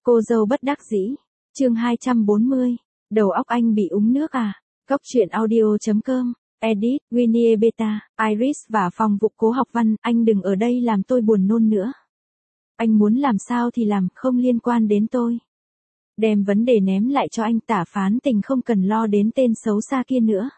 Cô dâu bất đắc dĩ. Chương 240. Đầu óc anh bị úng nước à? Cóc truyện audio.com. Edit, Winnie Beta, Iris và phòng vụ Cố Học Văn, anh đừng ở đây làm tôi buồn nôn nữa. Anh muốn làm sao thì làm, không liên quan đến tôi. Đem vấn đề ném lại cho anh. Tả Phán Tình không cần lo đến tên xấu xa kia nữa.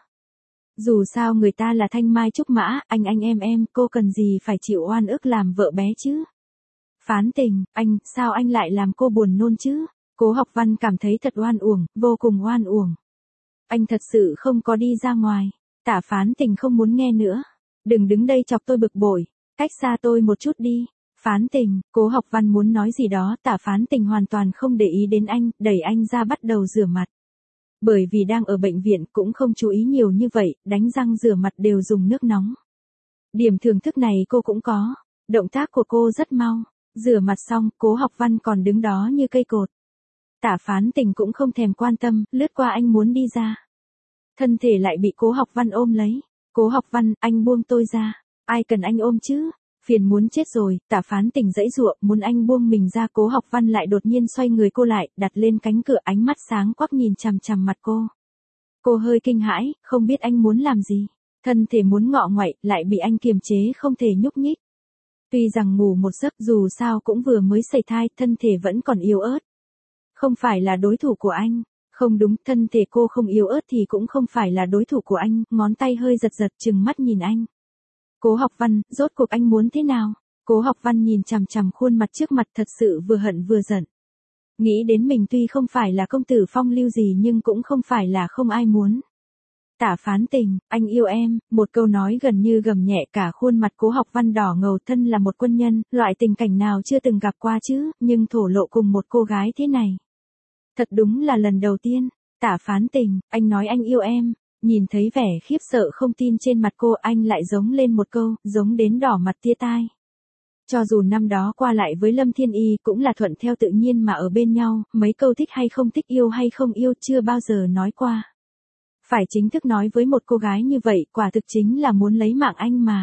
Dù sao người ta là thanh mai trúc mã, anh em, cô cần gì phải chịu oan ức làm vợ bé chứ? Phán Tình, sao anh lại làm cô buồn nôn chứ? Cố Học Văn cảm thấy thật oan uổng, vô cùng oan uổng. Anh thật sự không có đi ra ngoài. Tả Phán Tình không muốn nghe nữa. Đừng đứng đây chọc tôi bực bội, cách xa tôi một chút đi. Phán Tình, Cố Học Văn muốn nói gì đó, Tả Phán Tình hoàn toàn không để ý đến anh, đẩy anh ra bắt đầu rửa mặt. Bởi vì đang ở bệnh viện cũng không chú ý nhiều như vậy, đánh răng rửa mặt đều dùng nước nóng. Điểm thưởng thức này cô cũng có. Động tác của cô rất mau. Rửa mặt xong, Cố Học Văn còn đứng đó như cây cột. Tả Phán Tình cũng không thèm quan tâm, lướt qua anh muốn đi ra. Thân thể lại bị Cố Học Văn ôm lấy. Cố Học Văn, anh buông tôi ra. Ai cần anh ôm chứ? Phiền muốn chết rồi. Tả Phán Tình giãy giụa, muốn anh buông mình ra. Cố Học Văn lại đột nhiên xoay người cô lại, đặt lên cánh cửa, ánh mắt sáng quắc nhìn chằm chằm mặt cô. Cô hơi kinh hãi, không biết anh muốn làm gì. Thân thể muốn ngọ nguậy, lại bị anh kiềm chế không thể nhúc nhích. Tuy rằng ngủ một giấc, dù sao cũng vừa mới sẩy thai, thân thể vẫn còn yếu ớt. Không phải là đối thủ của anh. Không đúng, thân thể cô không yếu ớt thì cũng không phải là đối thủ của anh. Ngón tay hơi giật giật, trừng mắt nhìn anh. Cố Học Văn, rốt cuộc anh muốn thế nào? Cố Học Văn nhìn chằm chằm khuôn mặt trước mặt, thật sự vừa hận vừa giận. Nghĩ đến mình tuy không phải là công tử phong lưu gì nhưng cũng không phải là không ai muốn. Tả Phán Tình, anh yêu em, một câu nói gần như gầm nhẹ, cả khuôn mặt Cố Học Văn đỏ ngầu. Thân là một quân nhân, loại tình cảnh nào chưa từng gặp qua chứ, nhưng thổ lộ cùng một cô gái thế này. Thật đúng là lần đầu tiên. Tả Phán Tình, anh nói anh yêu em. Nhìn thấy vẻ khiếp sợ không tin trên mặt cô, anh lại giống lên một câu, giống đến đỏ mặt tia tai. Cho dù năm đó qua lại với Lâm Thiên Y cũng là thuận theo tự nhiên mà ở bên nhau, mấy câu thích hay không thích, yêu hay không yêu chưa bao giờ nói qua. Phải chính thức nói với một cô gái như vậy, quả thực chính là muốn lấy mạng anh mà.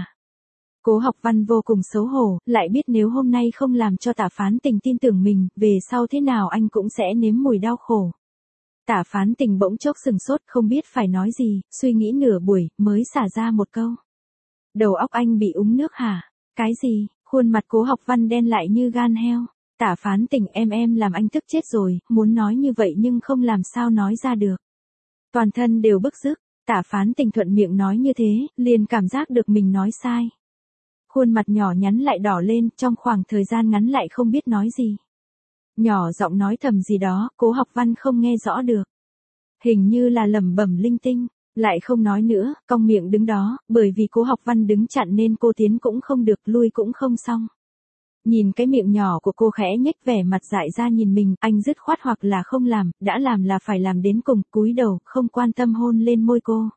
Cố Học Văn vô cùng xấu hổ, lại biết nếu hôm nay không làm cho Tả Phán Tình tin tưởng mình, về sau thế nào anh cũng sẽ nếm mùi đau khổ. Tả Phán Tình bỗng chốc sừng sốt, không biết phải nói gì, suy nghĩ nửa buổi, mới xả ra một câu. Đầu óc anh bị úng nước hả? Cái gì? Khuôn mặt Cố Học Văn đen lại như gan heo. Tả Phán Tình, em làm anh tức chết rồi, muốn nói như vậy nhưng không làm sao nói ra được. Toàn thân đều bức rứt. Tả Phán Tình thuận miệng nói như thế, liền cảm giác được mình nói sai. Khuôn mặt nhỏ nhắn lại đỏ lên, trong khoảng thời gian ngắn lại không biết nói gì. Nhỏ giọng nói thầm gì đó, Cố Học Văn không nghe rõ được. Hình như là lẩm bẩm linh tinh, lại không nói nữa, cong miệng đứng đó, bởi vì Cố Học Văn đứng chặn nên cô tiến cũng không được, lui cũng không xong. Nhìn cái miệng nhỏ của cô khẽ nhếch, vẻ mặt dại ra nhìn mình, anh dứt khoát hoặc là không làm, đã làm là phải làm đến cùng, cúi đầu, không quan tâm hôn lên môi cô.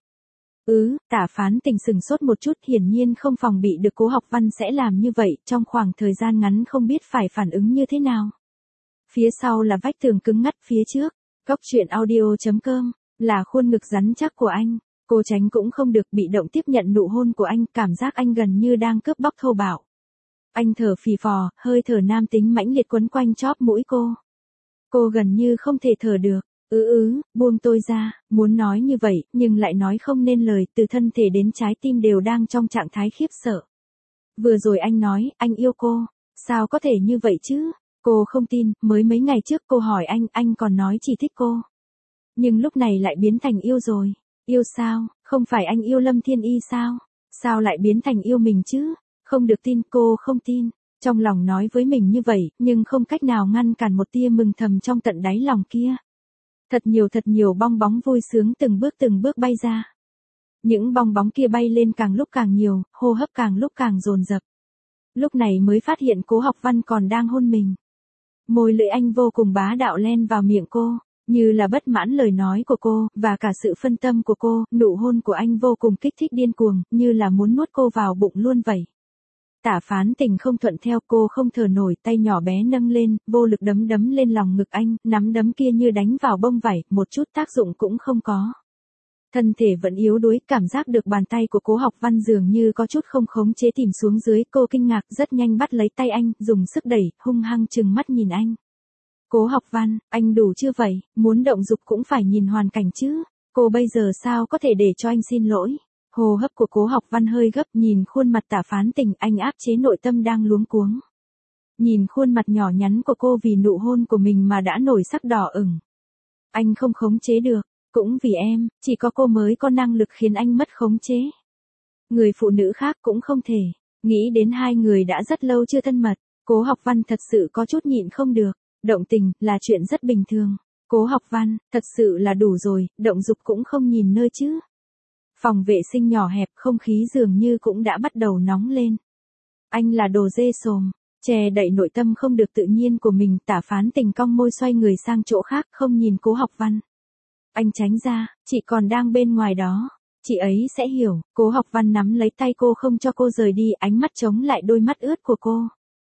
Tả Phán Tình sừng sốt một chút, hiển nhiên không phòng bị được Cố Học Văn sẽ làm như vậy, trong khoảng thời gian ngắn không biết phải phản ứng như thế nào. Phía sau là vách tường cứng ngắt, phía trước, Cóc truyện audio.com, là khuôn ngực rắn chắc của anh. Cô tránh cũng không được, bị động tiếp nhận nụ hôn của anh, cảm giác anh gần như đang cướp bóc thô bạo. Anh thở phì phò, hơi thở nam tính mãnh liệt quấn quanh chóp mũi cô. Cô gần như không thể thở được. Buông tôi ra, muốn nói như vậy, nhưng lại nói không nên lời, từ thân thể đến trái tim đều đang trong trạng thái khiếp sợ. Vừa rồi anh nói, anh yêu cô, sao có thể như vậy chứ? Cô không tin, mới mấy ngày trước cô hỏi anh còn nói chỉ thích cô. Nhưng lúc này lại biến thành yêu rồi. Yêu sao? Không phải anh yêu Lâm Thiên Y sao? Sao lại biến thành yêu mình chứ? Không được tin, cô không tin. Trong lòng nói với mình như vậy, nhưng không cách nào ngăn cản một tia mừng thầm trong tận đáy lòng kia. Thật nhiều bong bóng vui sướng từng bước bay ra. Những bong bóng kia bay lên càng lúc càng nhiều, hô hấp càng lúc càng dồn dập. Lúc này mới phát hiện Cố Học Văn còn đang hôn mình. Môi lưỡi anh vô cùng bá đạo len vào miệng cô, như là bất mãn lời nói của cô, và cả sự phân tâm của cô, nụ hôn của anh vô cùng kích thích điên cuồng, như là muốn nuốt cô vào bụng luôn vậy. Tả Phán Tình không thuận theo, cô không thở nổi, tay nhỏ bé nâng lên, vô lực đấm lên lòng ngực anh, nắm đấm kia như đánh vào bông vải, một chút tác dụng cũng không có. Thân thể vẫn yếu đuối, cảm giác được bàn tay của Cố Học Văn dường như có chút không khống chế tìm xuống dưới, cô kinh ngạc rất nhanh bắt lấy tay anh, dùng sức đẩy, hung hăng trừng mắt nhìn anh. Cố Học Văn, anh đủ chưa vậy, muốn động dục cũng phải nhìn hoàn cảnh chứ. Cô bây giờ sao có thể để cho anh xin lỗi. Hô hấp của Cố Học Văn hơi gấp, nhìn khuôn mặt Tạ Phán Tình, anh áp chế nội tâm đang luống cuống. Nhìn khuôn mặt nhỏ nhắn của cô vì nụ hôn của mình mà đã nổi sắc đỏ ửng. Anh không khống chế được, cũng vì em, chỉ có cô mới có năng lực khiến anh mất khống chế. Người phụ nữ khác cũng không thể. Nghĩ đến hai người đã rất lâu chưa thân mật, Cố Học Văn thật sự có chút nhịn không được. Động tình là chuyện rất bình thường. Cố Học Văn, thật sự là đủ rồi, động dục cũng không nhìn nơi chứ. Phòng vệ sinh nhỏ hẹp, không khí dường như cũng đã bắt đầu nóng lên. Anh là đồ dê sồm, che đậy nội tâm không được tự nhiên của mình. Tạ Phán Tình cong môi xoay người sang chỗ khác, không nhìn Cố Học Văn. Anh tránh ra, chị còn đang bên ngoài đó. Chị ấy sẽ hiểu. Cố Học Văn nắm lấy tay cô không cho cô rời đi, ánh mắt chống lại đôi mắt ướt của cô.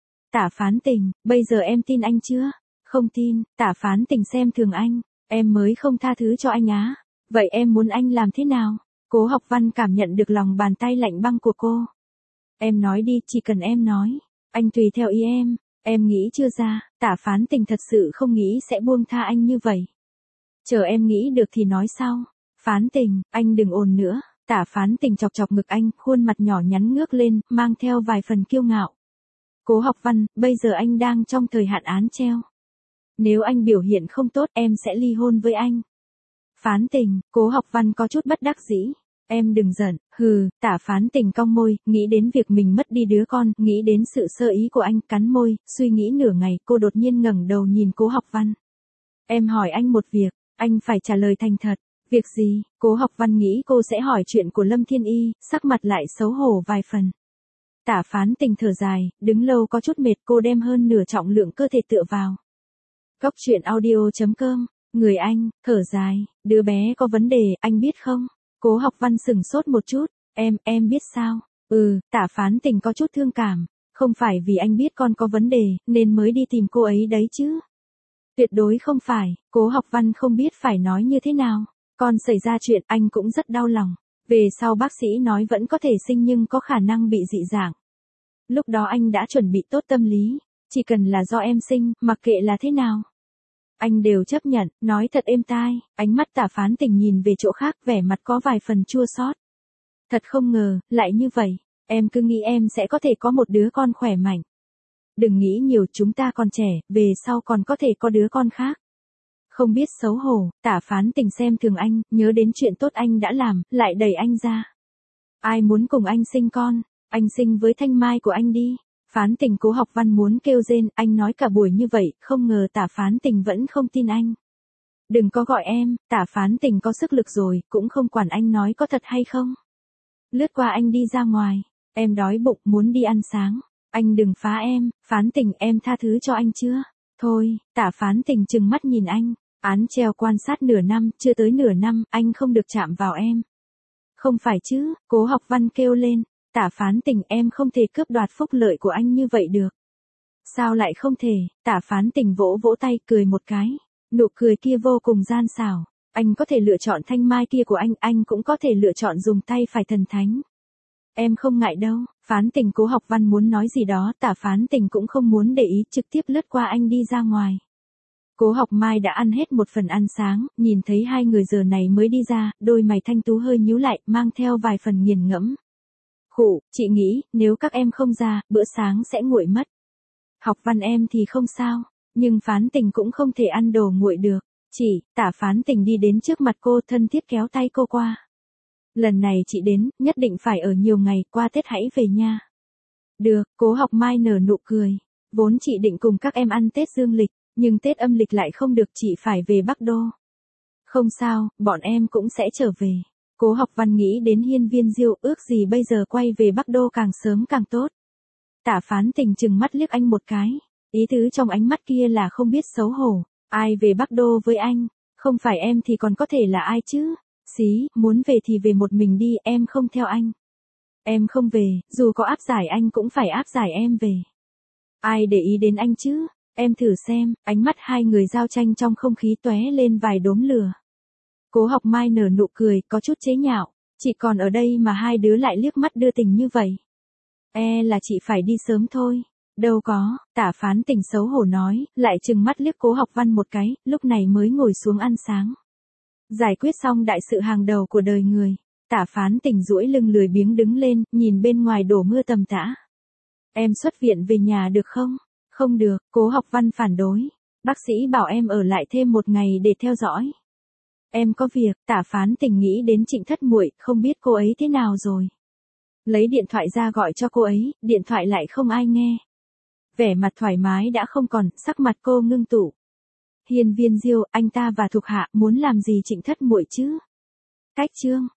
Tạ Phán Tình, bây giờ em tin anh chưa? Không tin. Tạ Phán Tình xem thường anh. Em mới không tha thứ cho anh á. Vậy em muốn anh làm thế nào? Cố Học Văn cảm nhận được lòng bàn tay lạnh băng của cô. Em nói đi, chỉ cần em nói. Anh tùy theo ý em. Em nghĩ chưa ra. Tạ Phán Tình thật sự không nghĩ sẽ buông tha anh như vậy. Chờ em nghĩ được thì nói sau. Phán Tình, anh đừng ồn nữa. Tạ Phán Tình chọc chọc ngực anh, khuôn mặt nhỏ nhắn ngước lên, mang theo vài phần kiêu ngạo. Cố Học Văn, bây giờ anh đang trong thời hạn án treo. Nếu anh biểu hiện không tốt, em sẽ ly hôn với anh. Phán Tình, Cố Học Văn có chút bất đắc dĩ. Em đừng giận, hừ. Tạ Phán Tình cong môi, nghĩ đến việc mình mất đi đứa con, nghĩ đến sự sơ ý của anh, cắn môi, suy nghĩ nửa ngày, cô đột nhiên ngẩng đầu nhìn Cố Học Văn. Em hỏi anh một việc, anh phải trả lời thành thật. Việc gì? Cố Học Văn nghĩ cô sẽ hỏi chuyện của Lâm Thiên Y, sắc mặt lại xấu hổ vài phần. Tạ Phán Tình thở dài, đứng lâu có chút mệt, cô đem hơn nửa trọng lượng cơ thể tựa vào. Góc truyện audio.com, người anh, thở dài, đứa bé có vấn đề, anh biết không? Cố Học Văn sừng sốt một chút, em biết sao? Tạ Phán Tình có chút thương cảm, không phải vì anh biết con có vấn đề, nên mới đi tìm cô ấy đấy chứ. Tuyệt đối không phải. Cố Học Văn không biết phải nói như thế nào. Con xảy ra chuyện, anh cũng rất đau lòng. Về sau bác sĩ nói vẫn có thể sinh nhưng có khả năng bị dị dạng. Lúc đó anh đã chuẩn bị tốt tâm lý. Chỉ cần là do em sinh, mặc kệ là thế nào. Anh đều chấp nhận, nói thật êm tai. Ánh mắt Tạ Phán Tình nhìn về chỗ khác, vẻ mặt có vài phần chua xót. Thật không ngờ, lại như vậy. Em cứ nghĩ em sẽ có thể có một đứa con khỏe mạnh. Đừng nghĩ nhiều, chúng ta còn trẻ, về sau còn có thể có đứa con khác. Không biết xấu hổ. Tạ Phán Tình xem thường anh, nhớ đến chuyện tốt anh đã làm, lại đẩy anh ra. Ai muốn cùng anh sinh con? Anh sinh với Thanh Mai của anh đi. Phán Tình. Cố Học Văn muốn kêu rên, anh nói cả buổi như vậy, không ngờ Tạ Phán Tình vẫn không tin anh. Đừng có gọi em, Tạ Phán Tình có sức lực rồi, cũng không quản anh nói có thật hay không. Lướt qua anh đi ra ngoài. Em đói bụng, muốn đi ăn sáng. Anh đừng phá em. Phán Tình, em tha thứ cho anh chưa? Thôi. Tạ Phán Tình trừng mắt nhìn anh. Án treo quan sát nửa năm, chưa tới nửa năm, anh không được chạm vào em. Không phải chứ? Cố Học Văn kêu lên. Tạ Phán Tình, em không thể cướp đoạt phúc lợi của anh như vậy được. Sao lại không thể? Tạ Phán Tình vỗ vỗ tay, cười một cái. Nụ cười kia vô cùng gian xảo. Anh có thể lựa chọn Thanh Mai kia của anh cũng có thể lựa chọn dùng tay phải thần thánh. Em không ngại đâu. Phán Tình. Cố Học Văn muốn nói gì đó, Tạ Phán Tình cũng không muốn để ý, trực tiếp lướt qua anh đi ra ngoài. Cố Học Mai đã ăn hết một phần ăn sáng, nhìn thấy hai người giờ này mới đi ra, đôi mày thanh tú hơi nhíu lại, mang theo vài phần nghiền ngẫm. Khụ, chị nghĩ, nếu các em không ra, bữa sáng sẽ nguội mất. Học Văn em thì không sao, nhưng Phán Tình cũng không thể ăn đồ nguội được. Chị, Tạ Phán Tình đi đến trước mặt cô, thân thiết kéo tay cô qua. Lần này chị đến, nhất định phải ở nhiều ngày, qua Tết hãy về nha. Được. Cố Học Mai nở nụ cười. Vốn chị định cùng các em ăn Tết dương lịch, nhưng Tết âm lịch lại không được, chị phải về Bắc Đô. Không sao, bọn em cũng sẽ trở về. Cố Học Văn nghĩ đến Hiên Viên Diêu, ước gì bây giờ quay về Bắc Đô càng sớm càng tốt. Tạ Phán Tình chừng mắt liếc anh một cái. Ý tứ trong ánh mắt kia là không biết xấu hổ. Ai về Bắc Đô với anh? Không phải em thì còn có thể là ai chứ? Xí, muốn về thì về một mình đi, em không theo anh. Em không về, dù có áp giải anh cũng phải áp giải em về. Ai để ý đến anh chứ? Em thử xem. Ánh mắt hai người giao tranh trong không khí tóe lên vài đốm lửa. Cố Học Mai nở nụ cười, có chút chế nhạo. Chị còn ở đây mà hai đứa lại liếc mắt đưa tình như vậy. Là chị phải đi sớm thôi. Đâu có, Tả Phán Tình xấu hổ nói, lại trừng mắt liếc Cố Học Văn một cái, lúc này mới ngồi xuống ăn sáng. Giải quyết xong đại sự hàng đầu của đời người, Tả Phán Tình duỗi lưng lười biếng đứng lên, nhìn bên ngoài đổ mưa tầm tã. Em xuất viện về nhà được không? Không được, Cố Học Văn phản đối. Bác sĩ bảo em ở lại thêm một ngày để theo dõi. Em có việc, Tả Phán Tình nghĩ đến Trịnh Thất Muội, không biết cô ấy thế nào rồi. Lấy điện thoại ra gọi cho cô ấy, điện thoại lại không ai nghe. Vẻ mặt thoải mái đã không còn, sắc mặt cô ngưng tụ. Hiên Viên Diêu, anh ta và thuộc hạ muốn làm gì Trịnh Thất Muội chứ? Cách Trương,